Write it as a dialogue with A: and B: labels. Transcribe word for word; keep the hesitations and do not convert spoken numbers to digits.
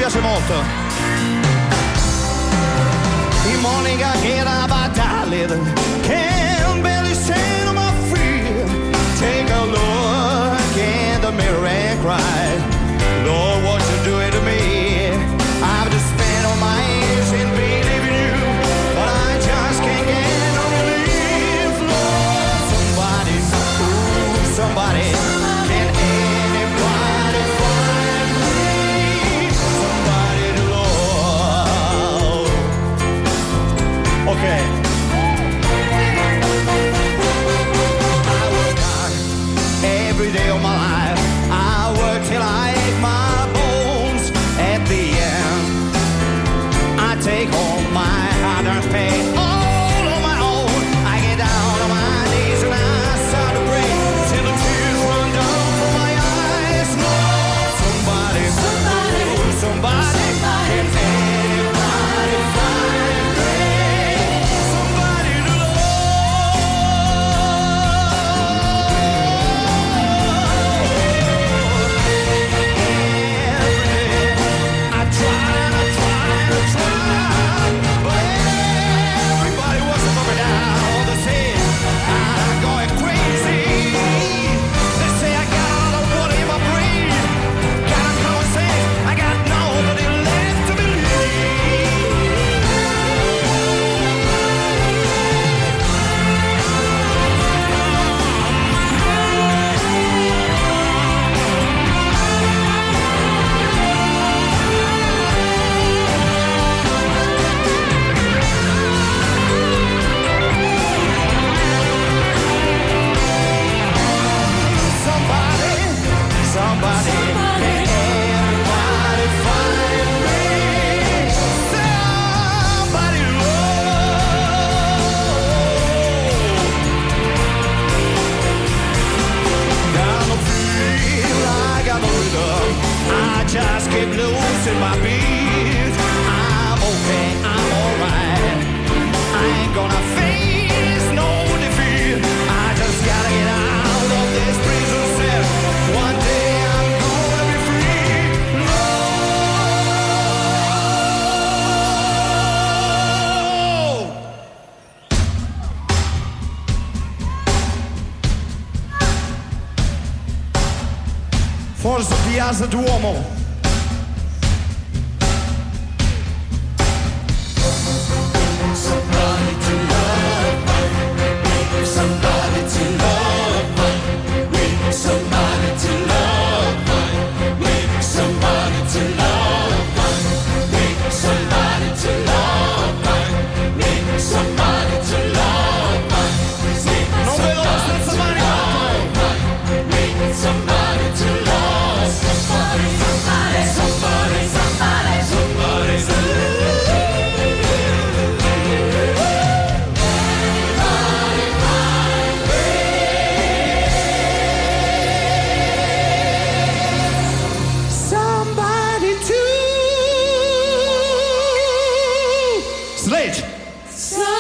A: piace molto. In morning I get up, I die, can't barely stand on my feet. Take a look in the mirror and cry, Lord, what you doing to me? I've just spent all my years in believing you, but I just can't get no relief. Lord, somebody, ooh, somebody, can anybody find me? Somebody to love. Okay. I work hard every day of my life. I work till I ache my bones. At the end, I take home my hard-earned pay all on my own. I get down on my knees and I start to pray till the tears run down from my eyes. Lord, somebody, somebody, somebody, can anybody find me? Somebody to I try and I try and I try, but everybody wants to put me down. They say I'm going crazy. They say I got all the water in my brain. Got a common sense, I got nobody left to believe. Somebody, somebody, can anybody find me? Somebody love. Got no feel, I got no rhythm. I just keep losing my beat. I'm okay, I'm alright. I ain't gonna face no defeat. I just gotta get out of this prison cell. One day I'm gonna be free. No! Forza di Asa d'Uomo.
B: Somebody to love, somebody to love, with somebody to love, with somebody to love, with somebody to love, with somebody to love,
A: Non vedo la stessa mano.
B: with somebody to love, somebody, somebody, somebody, somebody, somebody to
A: Somebody to Sledge.
B: Somebody